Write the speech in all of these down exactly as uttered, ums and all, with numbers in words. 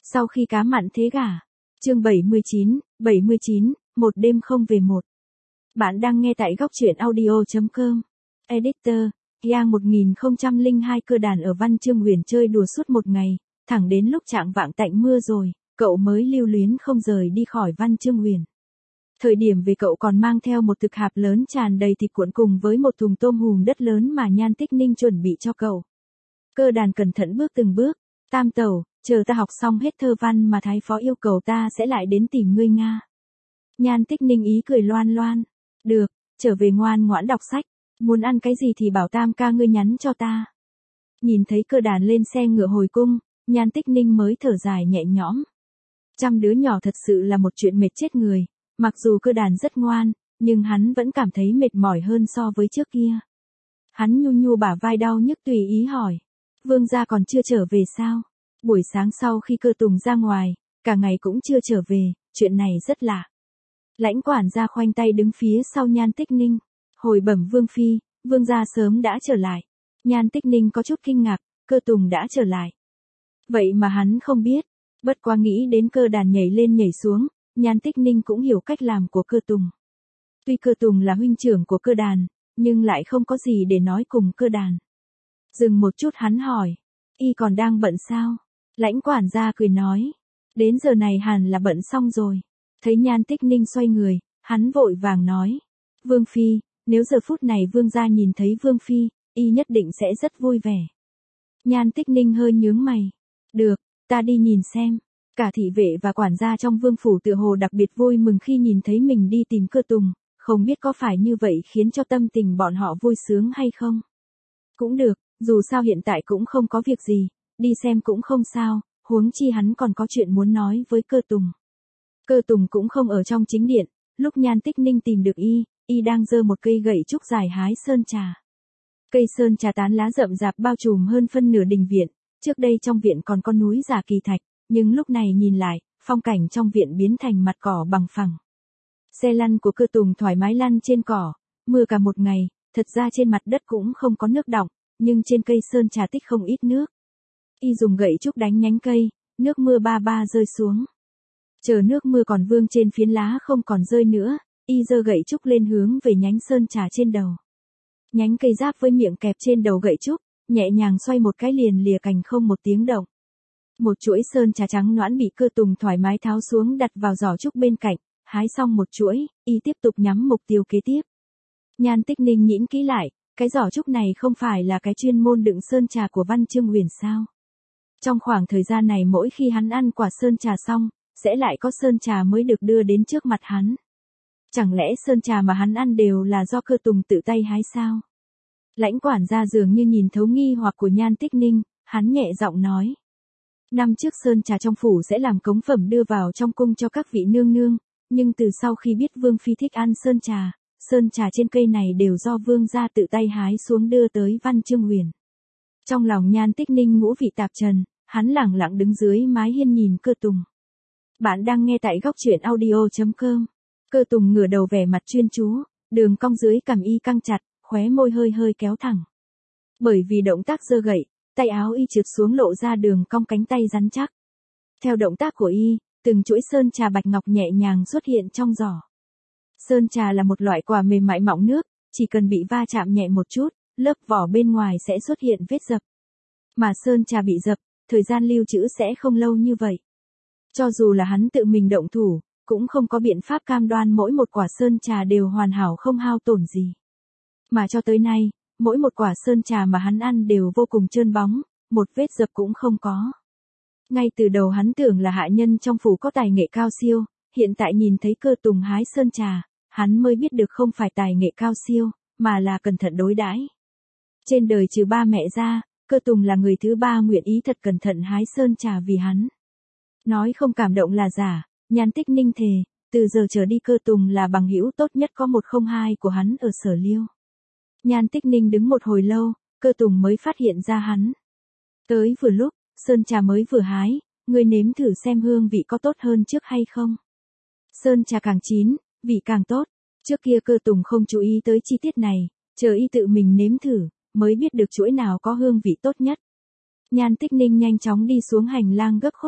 Sau khi cá mặn thế gả. Chương bảy mươi chín, bảy mươi chín, một đêm không về một. Bạn đang nghe tại góc truyện audio chấm com. Editor, Yang một nghìn không trăm lẻ hai Cơ đàn ở Văn Chương Huyền chơi đùa suốt một ngày, thẳng đến lúc chạng vạng tạnh mưa rồi, cậu mới lưu luyến không rời đi khỏi Văn Chương Huyền. Thời điểm về cậu còn mang theo một thực hạp lớn tràn đầy thịt cuộn cùng với một thùng tôm hùm đất lớn mà Nhan Tích Ninh chuẩn bị cho cậu. Cơ đàn cẩn thận bước từng bước, Tam tẩu, chờ ta học xong hết thơ văn mà thái phó yêu cầu ta sẽ lại đến tìm ngươi Nga. Nhan Tích Ninh ý cười loan loan, được, trở về ngoan ngoãn đọc sách, muốn ăn cái gì thì bảo Tam ca ngươi nhắn cho ta. Nhìn thấy Cơ đàn lên xe ngựa hồi cung, Nhan Tích Ninh mới thở dài nhẹ nhõm. Chăm đứa nhỏ thật sự là một chuyện mệt chết người, mặc dù Cơ đàn rất ngoan, nhưng hắn vẫn cảm thấy mệt mỏi hơn so với trước kia. Hắn nhu nhu bả vai đau nhức tùy ý hỏi, Vương gia còn chưa trở về sao? Buổi sáng sau khi Cơ Tùng ra ngoài, cả ngày cũng chưa trở về, chuyện này rất lạ. Lãnh quản gia khoanh tay đứng phía sau Nhan Tích Ninh, hồi bẩm Vương phi, Vương gia sớm đã trở lại. Nhan Tích Ninh có chút kinh ngạc, Cơ Tùng đã trở lại. Vậy mà hắn không biết, bất quá nghĩ đến Cơ đàn nhảy lên nhảy xuống, Nhan Tích Ninh cũng hiểu cách làm của Cơ Tùng. Tuy Cơ Tùng là huynh trưởng của Cơ đàn, nhưng lại không có gì để nói cùng Cơ đàn. Dừng một chút hắn hỏi, y còn đang bận sao? Lãnh quản gia cười nói, đến giờ này hẳn là bận xong rồi. Thấy Nhan Tích Ninh xoay người, hắn vội vàng nói, Vương phi, nếu giờ phút này Vương gia nhìn thấy Vương phi, y nhất định sẽ rất vui vẻ. Nhan Tích Ninh hơi nhướng mày, được, ta đi nhìn xem. Cả thị vệ và quản gia trong vương phủ tựa hồ đặc biệt vui mừng khi nhìn thấy mình đi tìm Cơ Tùng, không biết có phải như vậy khiến cho tâm tình bọn họ vui sướng hay không. Cũng được, dù sao hiện tại cũng không có việc gì, đi xem cũng không sao, huống chi hắn còn có chuyện muốn nói với Cơ Tùng. Cơ Tùng cũng không ở trong chính điện, lúc Nhan Tích Ninh tìm được y, y đang giơ một cây gậy trúc dài hái sơn trà. Cây sơn trà tán lá rậm rạp bao trùm hơn phân nửa đình viện, trước đây trong viện còn có núi giả kỳ thạch, nhưng lúc này nhìn lại, phong cảnh trong viện biến thành mặt cỏ bằng phẳng. Xe lăn của Cơ Tùng thoải mái lăn trên cỏ, mưa cả một ngày, thật ra trên mặt đất cũng không có nước đọng, nhưng trên cây sơn trà tích không ít nước. Y dùng gậy trúc đánh nhánh cây, nước mưa ba ba rơi xuống. Chờ nước mưa còn vương trên phiến lá không còn rơi nữa, y giơ gậy trúc lên hướng về nhánh sơn trà trên đầu. Nhánh cây giáp với miệng kẹp trên đầu gậy trúc, nhẹ nhàng xoay một cái liền lìa cành không một tiếng động. Một chuỗi sơn trà trắng nõn bị Cơ Tùng thoải mái tháo xuống đặt vào giỏ trúc bên cạnh, hái xong một chuỗi, y tiếp tục nhắm mục tiêu kế tiếp. Nhan Tích Ninh nhĩn kỹ lại, cái giỏ trúc này không phải là cái chuyên môn đựng sơn trà của Văn Chương Huyền sao? Trong khoảng thời gian này mỗi khi hắn ăn quả sơn trà xong, sẽ lại có sơn trà mới được đưa đến trước mặt hắn. Chẳng lẽ sơn trà mà hắn ăn đều là do Cơ Tùng tự tay hái sao? Lãnh quản gia dường như nhìn thấu nghi hoặc của Nhan Tích Ninh, hắn nhẹ giọng nói. Năm trước sơn trà trong phủ sẽ làm cống phẩm đưa vào trong cung cho các vị nương nương, nhưng từ sau khi biết Vương phi thích ăn sơn trà, sơn trà trên cây này đều do Vương gia tự tay hái xuống đưa tới Văn Chương Huyền. Trong lòng Nhan Tích Ninh ngũ vị tạp trần, hắn lẳng lặng đứng dưới mái hiên nhìn Cơ Tùng. Bạn đang nghe tại góc truyện audio chấm com. Cơ Tùng ngửa đầu vẻ mặt chuyên chú, đường cong dưới cằm y căng chặt, khóe môi hơi hơi kéo thẳng. Bởi vì động tác giơ gậy, tay áo y trượt xuống lộ ra đường cong cánh tay rắn chắc. Theo động tác của y, từng chuỗi sơn trà bạch ngọc nhẹ nhàng xuất hiện trong giỏ. Sơn trà là một loại quả mềm mại mọng nước, chỉ cần bị va chạm nhẹ một chút, lớp vỏ bên ngoài sẽ xuất hiện vết dập. Mà sơn trà bị dập, thời gian lưu trữ sẽ không lâu như vậy. Cho dù là hắn tự mình động thủ, cũng không có biện pháp cam đoan mỗi một quả sơn trà đều hoàn hảo không hao tổn gì. Mà cho tới nay, mỗi một quả sơn trà mà hắn ăn đều vô cùng trơn bóng, một vết dập cũng không có. Ngay từ đầu hắn tưởng là hạ nhân trong phủ có tài nghệ cao siêu, hiện tại nhìn thấy Cơ Tùng hái sơn trà, hắn mới biết được không phải tài nghệ cao siêu, mà là cẩn thận đối đãi. Trên đời trừ ba mẹ ra, Cơ Tùng là người thứ ba nguyện ý thật cẩn thận hái sơn trà vì hắn. Nói không cảm động là giả, Nhan Tích Ninh thề, từ giờ trở đi Cơ Tùng là bằng hữu tốt nhất có một không hai của hắn ở Sở Liêu. Nhan Tích Ninh đứng một hồi lâu, Cơ Tùng mới phát hiện ra hắn. Tới vừa lúc, sơn trà mới vừa hái, ngươi nếm thử xem hương vị có tốt hơn trước hay không. Sơn trà càng chín, vị càng tốt. Trước kia Cơ Tùng không chú ý tới chi tiết này, chờ y tự mình nếm thử, mới biết được chuỗi nào có hương vị tốt nhất. Nhan Tích Ninh nhanh chóng đi xuống hành lang gấp khúc.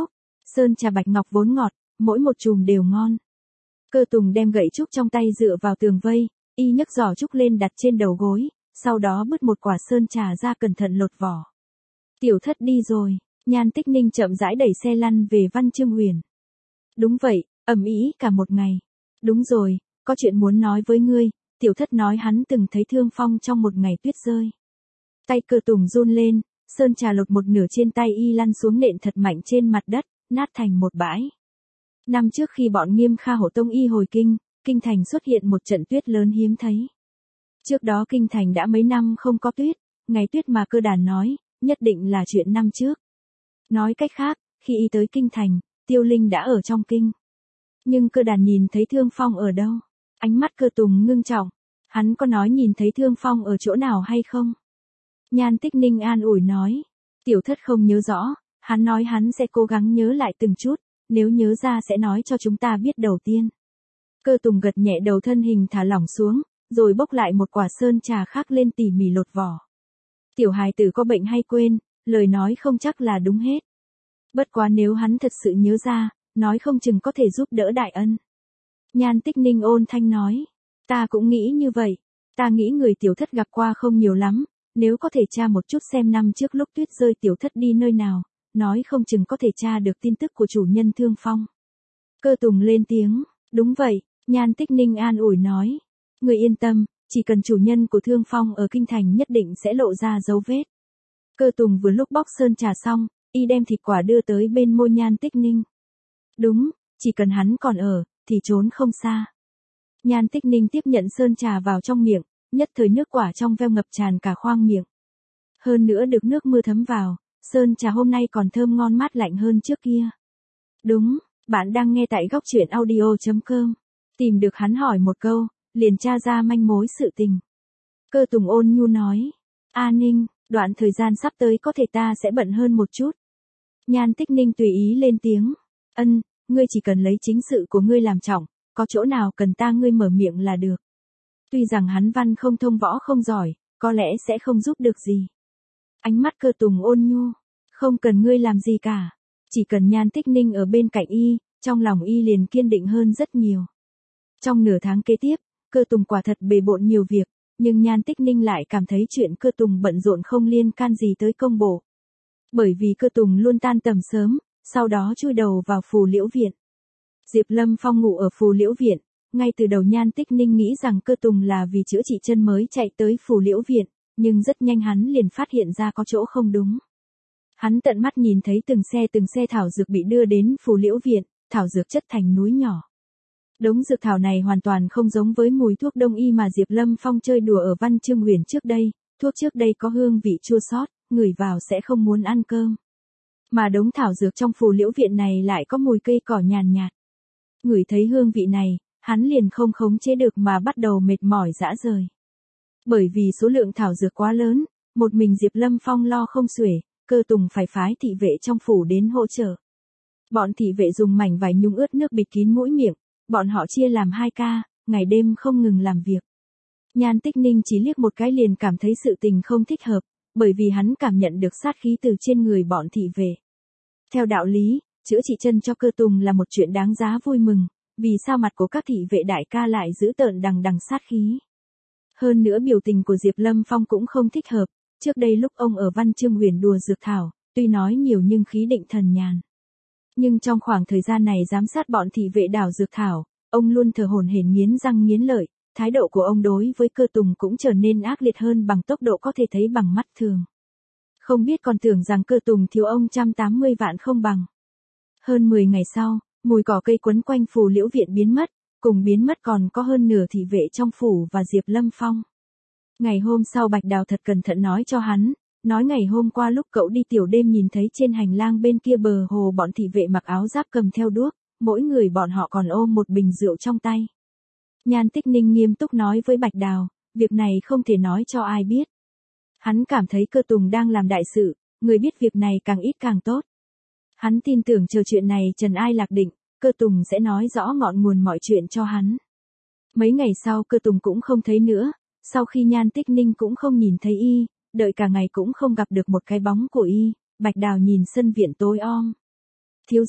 Sơn trà bạch ngọc vốn ngọt, mỗi một chùm đều ngon. Cơ Tùng đem gậy trúc trong tay dựa vào tường vây, y nhấc giỏ trúc lên đặt trên đầu gối, sau đó bứt một quả sơn trà ra cẩn thận lột vỏ. Tiểu thất đi rồi, Nhan Tích Ninh chậm rãi đẩy xe lăn về Văn Chương Huyền. Đúng vậy, ầm ĩ cả một ngày. Đúng rồi, có chuyện muốn nói với ngươi, tiểu thất nói hắn từng thấy Thương Phong trong một ngày tuyết rơi. Tay Cơ Tùng run lên, sơn trà lột một nửa trên tay y lăn xuống nện thật mạnh trên mặt đất, nát thành một bãi. Năm trước khi bọn Nghiêm Kha Hổ tông y hồi kinh, kinh thành xuất hiện một trận tuyết lớn hiếm thấy. Trước đó kinh thành đã mấy năm không có tuyết, ngày tuyết mà Cơ Đàn nói, nhất định là chuyện năm trước. Nói cách khác, khi y tới kinh thành, Tiêu Linh đã ở trong kinh. Nhưng Cơ Đàn nhìn thấy Thương Phong ở đâu? Ánh mắt Cơ Tùng ngưng trọng. Hắn có nói nhìn thấy Thương Phong ở chỗ nào hay không? Nhan Tích Ninh an ủi nói. Tiểu thất không nhớ rõ, hắn nói hắn sẽ cố gắng nhớ lại từng chút, nếu nhớ ra sẽ nói cho chúng ta biết đầu tiên. Cơ Tùng gật nhẹ đầu, thân hình thả lỏng xuống, rồi bốc lại một quả sơn trà khác lên tỉ mỉ lột vỏ. Tiểu hài tử có bệnh hay quên, lời nói không chắc là đúng hết. Bất quá nếu hắn thật sự nhớ ra, nói không chừng có thể giúp đỡ đại ân. Nhan Tích Ninh ôn thanh nói, ta cũng nghĩ như vậy, ta nghĩ người tiểu thất gặp qua không nhiều lắm, nếu có thể tra một chút xem năm trước lúc tuyết rơi tiểu thất đi nơi nào, nói không chừng có thể tra được tin tức của chủ nhân Thương Phong. Cơ Tùng lên tiếng, đúng vậy, Nhan Tích Ninh an ủi nói, người yên tâm, chỉ cần chủ nhân của Thương Phong ở kinh thành nhất định sẽ lộ ra dấu vết. Cơ Tùng vừa lúc bóc sơn trà xong, y đem thịt quả đưa tới bên môi Nhan Tích Ninh. Đúng, chỉ cần hắn còn ở, thì trốn không xa. Nhan Tích Ninh tiếp nhận sơn trà vào trong miệng, nhất thời nước quả trong veo ngập tràn cả khoang miệng. Hơn nữa được nước mưa thấm vào, sơn trà hôm nay còn thơm ngon mát lạnh hơn trước kia. Đúng, bạn đang nghe tại góc truyện audio chấm com. Tìm được hắn hỏi một câu, liền tra ra manh mối sự tình. Cơ Tùng ôn nhu nói, A Ninh, đoạn thời gian sắp tới có thể ta sẽ bận hơn một chút. Nhan Tích Ninh tùy ý lên tiếng, ân, ngươi chỉ cần lấy chính sự của ngươi làm trọng, có chỗ nào cần ta ngươi mở miệng là được. Tuy rằng hắn văn không thông võ không giỏi, có lẽ sẽ không giúp được gì. Ánh mắt Cơ Tùng ôn nhu, không cần ngươi làm gì cả, chỉ cần Nhan Tích Ninh ở bên cạnh y, trong lòng y liền kiên định hơn rất nhiều. Trong nửa tháng kế tiếp, Cơ Tùng quả thật bề bộn nhiều việc, nhưng Nhan Tích Ninh lại cảm thấy chuyện Cơ Tùng bận rộn không liên can gì tới công bộ. Bởi vì Cơ Tùng luôn tan tầm sớm, sau đó chui đầu vào Phù Liễu Viện. Diệp Lâm Phong ngủ ở Phù Liễu Viện, ngay từ đầu Nhan Tích Ninh nghĩ rằng Cơ Tùng là vì chữa trị chân mới chạy tới Phù Liễu Viện, nhưng rất nhanh hắn liền phát hiện ra có chỗ không đúng. Hắn tận mắt nhìn thấy từng xe từng xe thảo dược bị đưa đến Phù Liễu Viện, thảo dược chất thành núi nhỏ. Đống dược thảo này hoàn toàn không giống với mùi thuốc đông y mà Diệp Lâm Phong chơi đùa ở Văn Chương Huyền trước đây, thuốc trước đây có hương vị chua xót, ngửi vào sẽ không muốn ăn cơm. Mà đống thảo dược trong Phù Liễu Viện này lại có mùi cây cỏ nhàn nhạt. Ngửi thấy hương vị này, hắn liền không khống chế được mà bắt đầu mệt mỏi rã rời. Bởi vì số lượng thảo dược quá lớn, một mình Diệp Lâm Phong lo không xuể, Cơ Tùng phải phái thị vệ trong phủ đến hỗ trợ. Bọn thị vệ dùng mảnh vải nhung ướt nước bịt kín mũi miệng, bọn họ chia làm hai ca, ngày đêm không ngừng làm việc. Nhan Tích Ninh chỉ liếc một cái liền cảm thấy sự tình không thích hợp, bởi vì hắn cảm nhận được sát khí từ trên người bọn thị vệ. Theo đạo lý, chữa trị chân cho Cơ Tùng là một chuyện đáng giá vui mừng, vì sao mặt của các thị vệ đại ca lại giữ tợn đằng đằng sát khí. Hơn nữa biểu tình của Diệp Lâm Phong cũng không thích hợp, trước đây lúc ông ở Văn Chương Huyền đùa dược thảo, tuy nói nhiều nhưng khí định thần nhàn. Nhưng trong khoảng thời gian này giám sát bọn thị vệ đảo dược thảo, ông luôn thở hổn hển nghiến răng nghiến lợi, thái độ của ông đối với Cơ Tùng cũng trở nên ác liệt hơn bằng tốc độ có thể thấy bằng mắt thường. Không biết còn tưởng rằng Cơ Tùng thiếu ông một trăm tám mươi vạn không bằng. Hơn mười ngày sau, mùi cỏ cây quấn quanh Phù Liễu Viện biến mất, cùng biến mất còn có hơn nửa thị vệ trong phủ và Diệp Lâm Phong. Ngày hôm sau Bạch Đào thật cẩn thận nói cho hắn, nói ngày hôm qua lúc cậu đi tiểu đêm nhìn thấy trên hành lang bên kia bờ hồ bọn thị vệ mặc áo giáp cầm theo đuốc, mỗi người bọn họ còn ôm một bình rượu trong tay. Nhan Tích Ninh nghiêm túc nói với Bạch Đào, việc này không thể nói cho ai biết. Hắn cảm thấy Cơ Tùng đang làm đại sự, người biết việc này càng ít càng tốt. Hắn tin tưởng chờ chuyện này trần ai lạc định, Cơ Tùng sẽ nói rõ ngọn nguồn mọi chuyện cho hắn. Mấy ngày sau Cơ Tùng cũng không thấy nữa, sau khi Nhan Tích Ninh cũng không nhìn thấy y, đợi cả ngày cũng không gặp được một cái bóng của y, Bạch Đào nhìn sân viện tối om. Thiếu gia,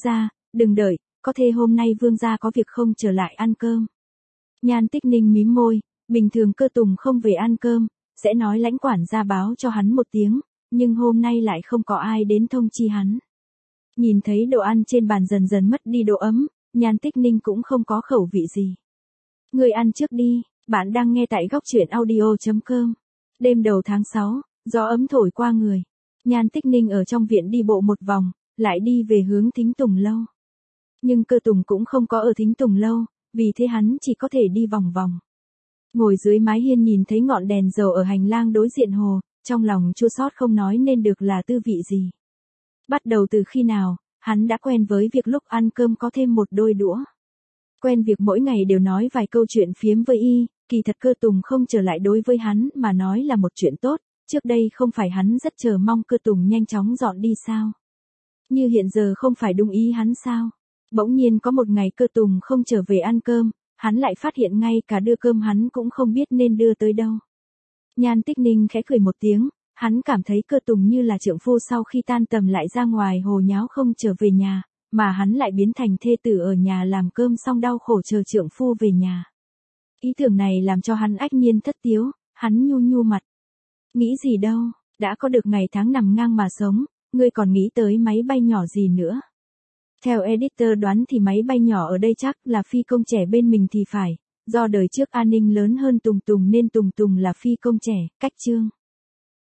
đừng đợi, có thể hôm nay vương gia có việc không trở lại ăn cơm. Nhan Tích Ninh mím môi, bình thường Cơ Tùng không về ăn cơm, sẽ nói lãnh quản gia báo cho hắn một tiếng, nhưng hôm nay lại không có ai đến thông chi hắn. Nhìn thấy đồ ăn trên bàn dần dần mất đi độ ấm, Nhan Tích Ninh cũng không có khẩu vị gì. Người ăn trước đi, bạn đang nghe tại góc truyện audio.com. Đêm đầu tháng sáu, gió ấm thổi qua người. Nhan Tích Ninh ở trong viện đi bộ một vòng, lại đi về hướng Thính Tùng Lâu. Nhưng Cơ Tùng cũng không có ở Thính Tùng Lâu, vì thế hắn chỉ có thể đi vòng vòng. Ngồi dưới mái hiên nhìn thấy ngọn đèn dầu ở hành lang đối diện hồ, trong lòng chua xót không nói nên được là tư vị gì. Bắt đầu từ khi nào, hắn đã quen với việc lúc ăn cơm có thêm một đôi đũa. Quen việc mỗi ngày đều nói vài câu chuyện phiếm với y, kỳ thật Cơ Tùng không trở lại đối với hắn mà nói là một chuyện tốt, trước đây không phải hắn rất chờ mong Cơ Tùng nhanh chóng dọn đi sao? Như hiện giờ không phải đúng ý hắn sao? Bỗng nhiên có một ngày Cơ Tùng không trở về ăn cơm, hắn lại phát hiện ngay cả đưa cơm hắn cũng không biết nên đưa tới đâu. Nhan Tích Ninh khẽ cười một tiếng, hắn cảm thấy Cơ Tùng như là trượng phu sau khi tan tầm lại ra ngoài hồ nháo không trở về nhà, mà hắn lại biến thành thê tử ở nhà làm cơm xong đau khổ chờ trượng phu về nhà. Ý tưởng này làm cho hắn ách nhiên thất tiếu, hắn nhu nhu mặt. Nghĩ gì đâu, đã có được ngày tháng nằm ngang mà sống, ngươi còn nghĩ tới máy bay nhỏ gì nữa. Theo editor đoán thì máy bay nhỏ ở đây chắc là phi công trẻ bên mình thì phải, do đời trước an ninh lớn hơn Tùng Tùng nên Tùng Tùng là phi công trẻ, cách chương.